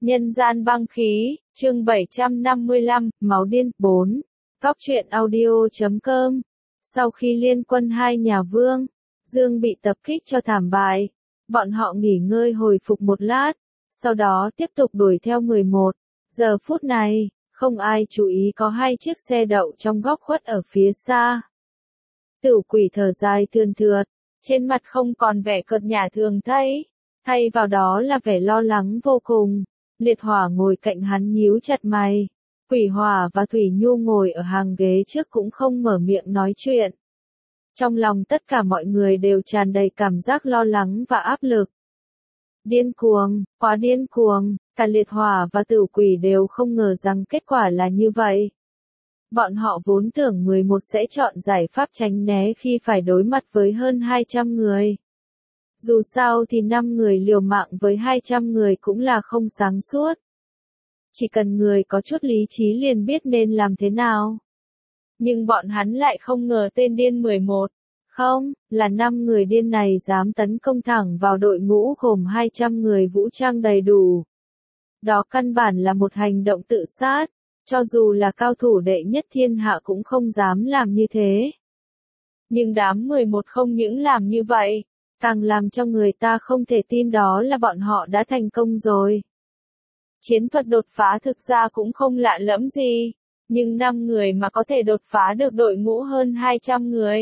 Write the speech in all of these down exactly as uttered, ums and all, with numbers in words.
Nhân gian băng khí, chương bảy trăm năm mươi lăm, máu điên, bốn. Góc truyện audio chấm com. Sau khi liên quân hai nhà Vương, Dương bị tập kích cho thảm bại, bọn họ nghỉ ngơi hồi phục một lát, sau đó tiếp tục đuổi theo mười một. Giờ phút này, không ai chú ý có hai chiếc xe đậu trong góc khuất ở phía xa. Tửu Quỷ thở dài thườn thượt, trên mặt không còn vẻ cợt nhả thường thấy, thay vào đó là vẻ lo lắng vô cùng. Liệt Hỏa ngồi cạnh hắn nhíu chặt mày. Quỷ Hỏa và Thủy Nhu ngồi ở hàng ghế trước cũng không mở miệng nói chuyện. Trong lòng tất cả mọi người đều tràn đầy cảm giác lo lắng và áp lực. Điên cuồng, quá điên cuồng, cả Liệt Hỏa và Tửu Quỷ đều không ngờ rằng kết quả là như vậy. Bọn họ vốn tưởng mười một sẽ chọn giải pháp tránh né khi phải đối mặt với hơn hai trăm người. Dù sao thì năm người liều mạng với hai trăm người cũng là không sáng suốt. Chỉ cần người có chút lý trí liền biết nên làm thế nào. Nhưng bọn hắn lại không ngờ tên điên mười một, không, là năm người điên này dám tấn công thẳng vào đội ngũ gồm hai trăm người vũ trang đầy đủ. Đó căn bản là một hành động tự sát, cho dù là cao thủ đệ nhất thiên hạ cũng không dám làm như thế. Nhưng đám mười một không những làm như vậy, càng làm cho người ta không thể tin đó là bọn họ đã thành công rồi. Chiến thuật đột phá thực ra cũng không lạ lẫm gì, nhưng năm người mà có thể đột phá được đội ngũ hơn hai trăm người.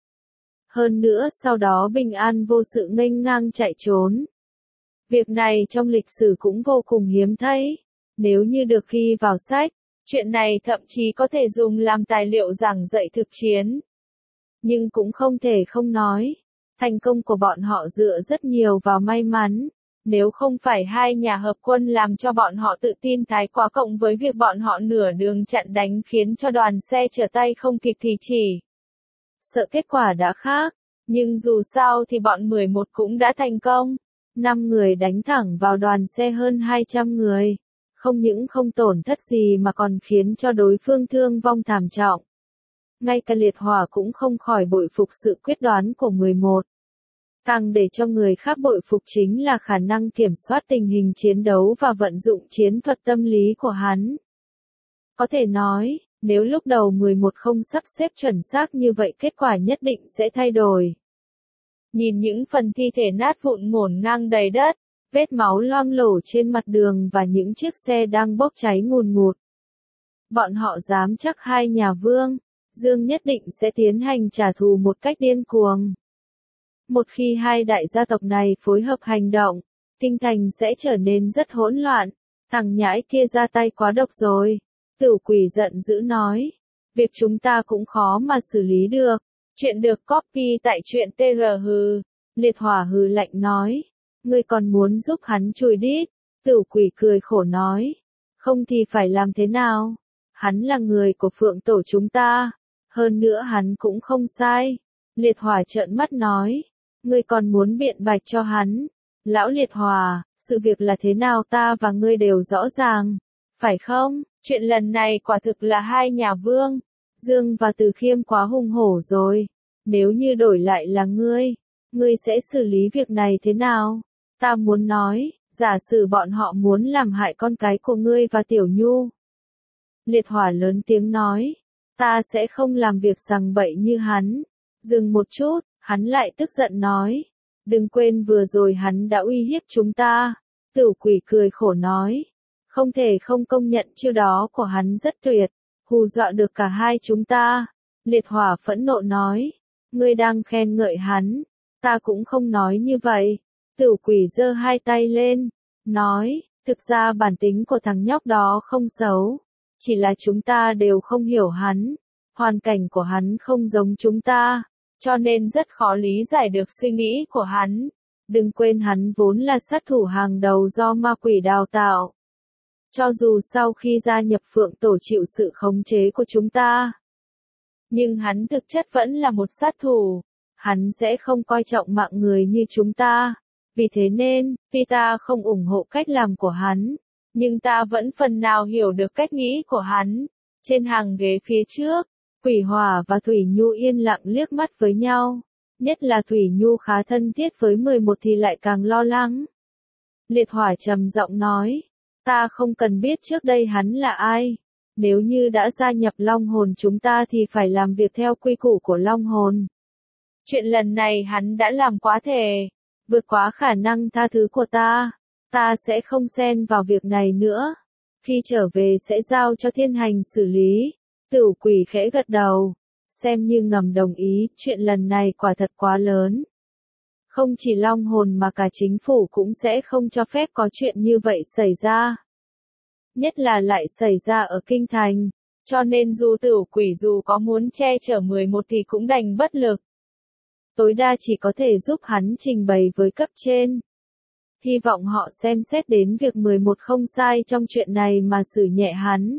Hơn nữa sau đó bình an vô sự nghênh ngang chạy trốn. Việc này trong lịch sử cũng vô cùng hiếm thấy, nếu như được ghi vào sách, chuyện này thậm chí có thể dùng làm tài liệu giảng dạy thực chiến. Nhưng cũng không thể không nói. Thành công của bọn họ dựa rất nhiều vào may mắn, nếu không phải hai nhà hợp quân làm cho bọn họ tự tin thái quá cộng với việc bọn họ nửa đường chặn đánh khiến cho đoàn xe trở tay không kịp thì chỉ sợ kết quả đã khác, nhưng dù sao thì bọn mười một cũng đã thành công, năm người đánh thẳng vào đoàn xe hơn hai trăm người, không những không tổn thất gì mà còn khiến cho đối phương thương vong thảm trọng. Ngay cả Liệt Hỏa cũng không khỏi bội phục sự quyết đoán của mười một. Càng để cho người khác bội phục chính là khả năng kiểm soát tình hình chiến đấu và vận dụng chiến thuật tâm lý của hắn. Có thể nói, nếu lúc đầu mười một không sắp xếp chuẩn xác như vậy kết quả nhất định sẽ thay đổi. Nhìn những phần thi thể nát vụn ngổn ngang đầy đất, vết máu loang lổ trên mặt đường và những chiếc xe đang bốc cháy ngùn ngụt. Bọn họ dám chắc hai nhà Vương, Dương nhất định sẽ tiến hành trả thù một cách điên cuồng. Một khi hai đại gia tộc này phối hợp hành động, kinh thành sẽ trở nên rất hỗn loạn. Thằng nhãi kia ra tay quá độc rồi. Tửu Quỷ giận dữ nói. Việc chúng ta cũng khó mà xử lý được. Chuyện được copy tại truyện tê rờ hừ. Liệt Hỏa hừ lạnh nói. Ngươi còn muốn giúp hắn chùi đít. Tửu Quỷ cười khổ nói. Không thì phải làm thế nào? Hắn là người của Phượng Tổ chúng ta. Hơn nữa hắn cũng không sai. Liệt Hỏa trợn mắt nói. Ngươi còn muốn biện bạch cho hắn. Lão Liệt Hỏa, sự việc là thế nào ta và ngươi đều rõ ràng. Phải không? Chuyện lần này quả thực là hai nhà Vương, Dương và Từ Khiêm quá hung hổ rồi. Nếu như đổi lại là ngươi, ngươi sẽ xử lý việc này thế nào? Ta muốn nói, giả sử bọn họ muốn làm hại con cái của ngươi và Tiểu Nhu. Liệt Hỏa lớn tiếng nói, ta sẽ không làm việc sằng bậy như hắn. Dừng một chút. Hắn lại tức giận nói, đừng quên vừa rồi hắn đã uy hiếp chúng ta. Tửu Quỷ cười khổ nói, không thể không công nhận chiêu đó của hắn rất tuyệt, hù dọa được cả hai chúng ta. Liệt Hỏa phẫn nộ nói, ngươi đang khen ngợi hắn, ta cũng không nói như vậy. Tửu Quỷ giơ hai tay lên, nói, thực ra bản tính của thằng nhóc đó không xấu, chỉ là chúng ta đều không hiểu hắn, hoàn cảnh của hắn không giống chúng ta. Cho nên rất khó lý giải được suy nghĩ của hắn. Đừng quên hắn vốn là sát thủ hàng đầu do ma quỷ đào tạo. Cho dù sau khi gia nhập Phượng Tổ chịu sự khống chế của chúng ta, nhưng hắn thực chất vẫn là một sát thủ. Hắn sẽ không coi trọng mạng người như chúng ta. Vì thế nên, tuy ta không ủng hộ cách làm của hắn, nhưng ta vẫn phần nào hiểu được cách nghĩ của hắn. Trên hàng ghế phía trước, Quỷ Hỏa và Thủy Nhu yên lặng liếc mắt với nhau, nhất là Thủy Nhu khá thân thiết với mười một thì lại càng lo lắng. Liệt Hỏa trầm giọng nói, Ta không cần biết trước đây hắn là ai. Nếu như đã gia nhập Long Hồn chúng ta thì phải làm việc theo quy củ của Long Hồn. Chuyện lần này hắn đã làm quá thể, vượt quá khả năng tha thứ của ta. Ta sẽ không xen vào việc này nữa. Khi trở về sẽ giao cho thiên hành xử lý. Tửu quỷ khẽ gật đầu, xem như ngầm đồng ý, chuyện lần này quả thật quá lớn. Không chỉ Long Hồn mà cả chính phủ cũng sẽ không cho phép có chuyện như vậy xảy ra. Nhất là lại xảy ra ở Kinh Thành, cho nên dù Tửu quỷ dù có muốn che chở mười một thì cũng đành bất lực. Tối đa chỉ có thể giúp hắn trình bày với cấp trên. Hy vọng họ xem xét đến việc mười một không sai trong chuyện này mà xử nhẹ hắn.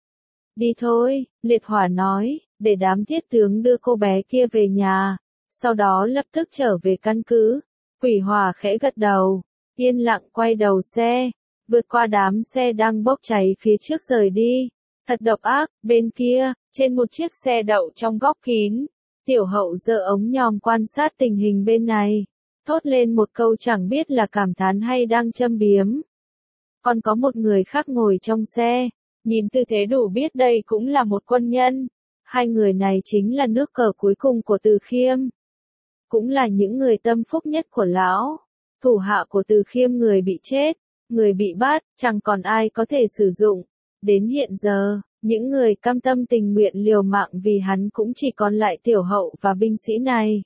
Đi thôi, Liệt Hỏa nói, để đám thiết tướng đưa cô bé kia về nhà, sau đó lập tức trở về căn cứ. Quỷ Hỏa khẽ gật đầu, yên lặng quay đầu xe, vượt qua đám xe đang bốc cháy phía trước rời đi. Thật độc ác, bên kia, trên một chiếc xe đậu trong góc kín, Tiểu Hậu giơ ống nhòm quan sát tình hình bên này, thốt lên một câu chẳng biết là cảm thán hay đang châm biếm. Còn có một người khác ngồi trong xe, nhìn tư thế đủ biết đây cũng là một quân nhân. Hai người này chính là nước cờ cuối cùng của Từ Khiêm. Cũng là những người tâm phúc nhất của lão. Thủ hạ của Từ Khiêm người bị chết, người bị bắt, chẳng còn ai có thể sử dụng. Đến hiện giờ, những người cam tâm tình nguyện liều mạng vì hắn cũng chỉ còn lại Tiểu Hậu và binh sĩ này.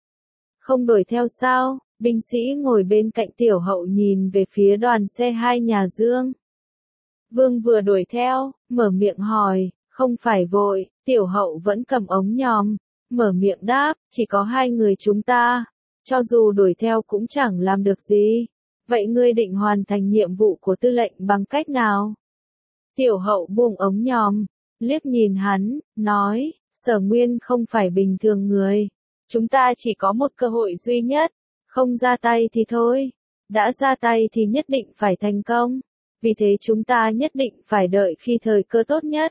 Không đuổi theo sao? Binh sĩ ngồi bên cạnh Tiểu Hậu nhìn về phía đoàn xe hai nhà Dương. Vương vừa đuổi theo, mở miệng hỏi, không phải vội, Tiểu Hậu vẫn cầm ống nhòm, mở miệng đáp, chỉ có hai người chúng ta, cho dù đuổi theo cũng chẳng làm được gì. Vậy ngươi định hoàn thành nhiệm vụ của tư lệnh bằng cách nào? Tiểu Hậu buông ống nhòm, liếc nhìn hắn, nói, Sở Nguyên không phải bình thường người. Chúng ta chỉ có một cơ hội duy nhất, không ra tay thì thôi, đã ra tay thì nhất định phải thành công, vì thế chúng ta nhất định phải đợi khi thời cơ tốt nhất.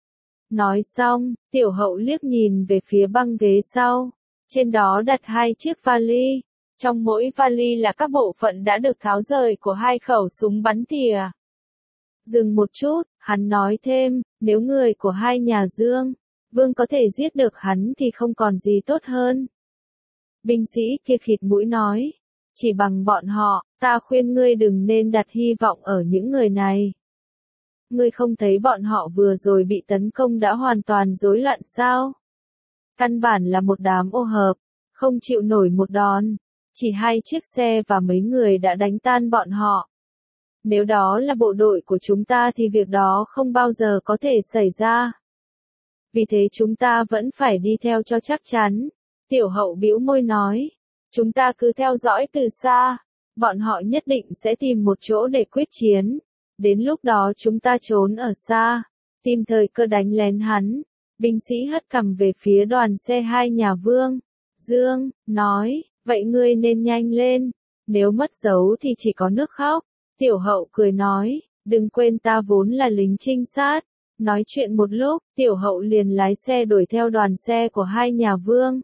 Nói xong, Tiểu Hậu liếc nhìn về phía băng ghế sau, trên đó đặt hai chiếc vali, trong mỗi vali là các bộ phận đã được tháo rời của hai khẩu súng bắn tỉa. Dừng một chút, hắn nói thêm, nếu người của hai nhà Dương, Vương có thể giết được hắn thì không còn gì tốt hơn. Binh sĩ kia khịt mũi nói, chỉ bằng bọn họ, ta khuyên ngươi đừng nên đặt hy vọng ở những người này. Ngươi không thấy bọn họ vừa rồi bị tấn công đã hoàn toàn rối loạn sao? Căn bản là một đám ô hợp, không chịu nổi một đòn, chỉ hai chiếc xe và mấy người đã đánh tan bọn họ. Nếu đó là bộ đội của chúng ta thì việc đó không bao giờ có thể xảy ra. Vì thế chúng ta vẫn phải đi theo cho chắc chắn. Tiểu Hậu bĩu môi nói, chúng ta cứ theo dõi từ xa, bọn họ nhất định sẽ tìm một chỗ để quyết chiến. Đến lúc đó chúng ta trốn ở xa, tìm thời cơ đánh lén hắn. Binh sĩ hất cằm về phía đoàn xe hai nhà Vương. Dương, nói, vậy ngươi nên nhanh lên, nếu mất dấu thì chỉ có nước khóc. Tiểu Hậu cười nói, đừng quên ta vốn là lính trinh sát. Nói chuyện một lúc, Tiểu Hậu liền lái xe đuổi theo đoàn xe của hai nhà Vương.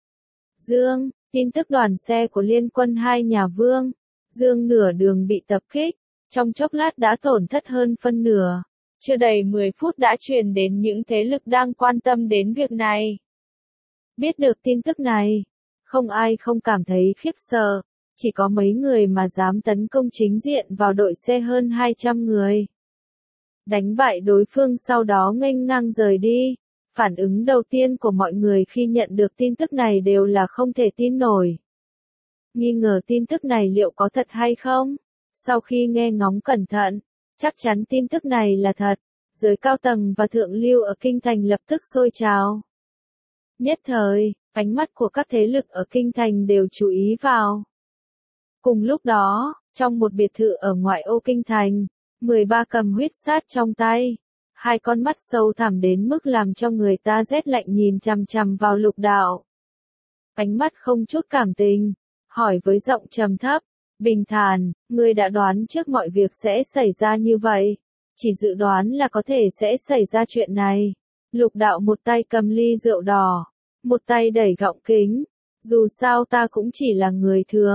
Dương, tin tức đoàn xe của liên quân hai nhà Vương. Dương nửa đường bị tập kích, trong chốc lát đã tổn thất hơn phân nửa. Chưa đầy mười phút đã truyền đến những thế lực đang quan tâm đến việc này. Biết được tin tức này, không ai không cảm thấy khiếp sợ, chỉ có mấy người mà dám tấn công chính diện vào đội xe hơn hai trăm người. Đánh bại đối phương sau đó nghênh ngang rời đi. Phản ứng đầu tiên của mọi người khi nhận được tin tức này đều là không thể tin nổi. Nghi ngờ tin tức này liệu có thật hay không? Sau khi nghe ngóng cẩn thận, chắc chắn tin tức này là thật. Giới cao tầng và thượng lưu ở Kinh Thành lập tức sôi trào. Nhất thời, ánh mắt của các thế lực ở Kinh Thành đều chú ý vào. Cùng lúc đó, trong một biệt thự ở ngoại ô Kinh Thành, mười ba cầm huyết sát trong tay. Hai con mắt sâu thẳm đến mức làm cho người ta rét lạnh nhìn chằm chằm vào Lục Đạo. Ánh mắt không chút cảm tình, hỏi với giọng trầm thấp, bình thản, ngươi đã đoán trước mọi việc sẽ xảy ra như vậy. Chỉ dự đoán là có thể sẽ xảy ra chuyện này. Lục Đạo một tay cầm ly rượu đỏ, một tay đẩy gọng kính. Dù sao ta cũng chỉ là người thường,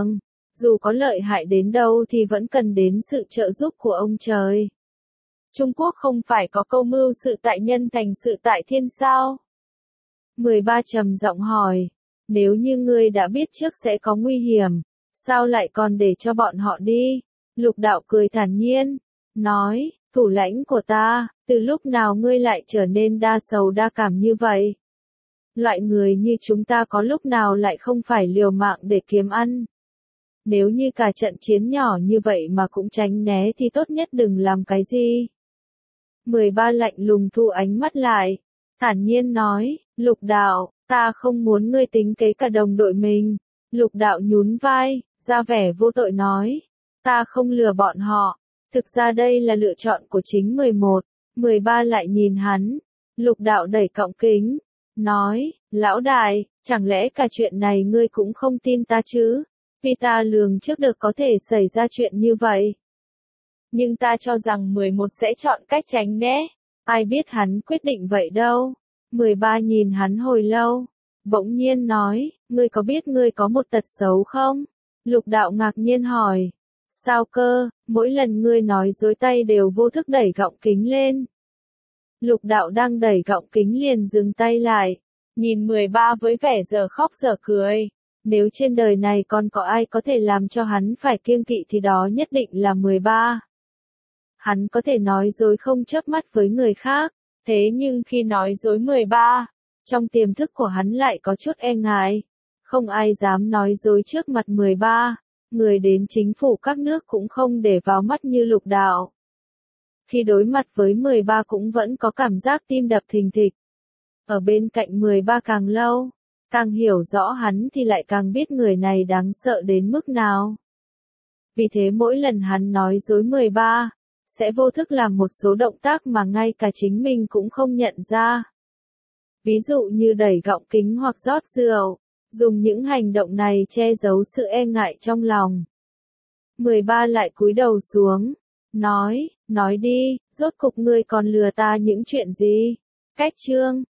dù có lợi hại đến đâu thì vẫn cần đến sự trợ giúp của ông trời. Trung Quốc không phải có câu mưu sự tại nhân thành sự tại thiên sao? mười ba trầm giọng hỏi, nếu như ngươi đã biết trước sẽ có nguy hiểm, sao lại còn để cho bọn họ đi? Lục đạo cười thản nhiên, nói, thủ lãnh của ta, từ lúc nào ngươi lại trở nên đa sầu đa cảm như vậy? Loại người như chúng ta có lúc nào lại không phải liều mạng để kiếm ăn? Nếu như cả trận chiến nhỏ như vậy mà cũng tránh né thì tốt nhất đừng làm cái gì. mười ba lạnh lùng thu ánh mắt lại, thản nhiên nói, lục đạo, ta không muốn ngươi tính kế cả đồng đội mình. Lục đạo nhún vai, ra vẻ vô tội nói, ta không lừa bọn họ, thực ra đây là lựa chọn của chính mười một. mười ba lại nhìn hắn, lục đạo đẩy cọng kính, nói, lão đại, chẳng lẽ cả chuyện này ngươi cũng không tin ta chứ? Vì ta lường trước được có thể xảy ra chuyện như vậy. Nhưng ta cho rằng mười một sẽ chọn cách tránh né, ai biết hắn quyết định vậy đâu. mười ba nhìn hắn hồi lâu, bỗng nhiên nói, ngươi có biết ngươi có một tật xấu không? Lục đạo ngạc nhiên hỏi, sao cơ, mỗi lần ngươi nói dối tay đều vô thức đẩy gọng kính lên. Lục đạo đang đẩy gọng kính liền dừng tay lại, nhìn mười ba với vẻ giờ khóc giờ cười. Nếu trên đời này còn có ai có thể làm cho hắn phải kiêng kỵ thì đó nhất định là mười ba. Hắn có thể nói dối không chớp mắt với người khác, thế nhưng khi nói dối mười ba, trong tiềm thức của hắn lại có chút e ngại. Không ai dám nói dối trước mặt mười ba, người đến chính phủ các nước cũng không để vào mắt như lục đạo. Khi đối mặt với mười ba cũng vẫn có cảm giác tim đập thình thịch. Ở bên cạnh mười ba càng lâu, càng hiểu rõ hắn thì lại càng biết người này đáng sợ đến mức nào. Vì thế mỗi lần hắn nói dối mười ba, sẽ vô thức làm một số động tác mà ngay cả chính mình cũng không nhận ra. Ví dụ như đẩy gọng kính hoặc rót rượu, dùng những hành động này che giấu sự e ngại trong lòng. mười ba lại cúi đầu xuống, nói, nói đi, rốt cục ngươi còn lừa ta những chuyện gì? Cách chương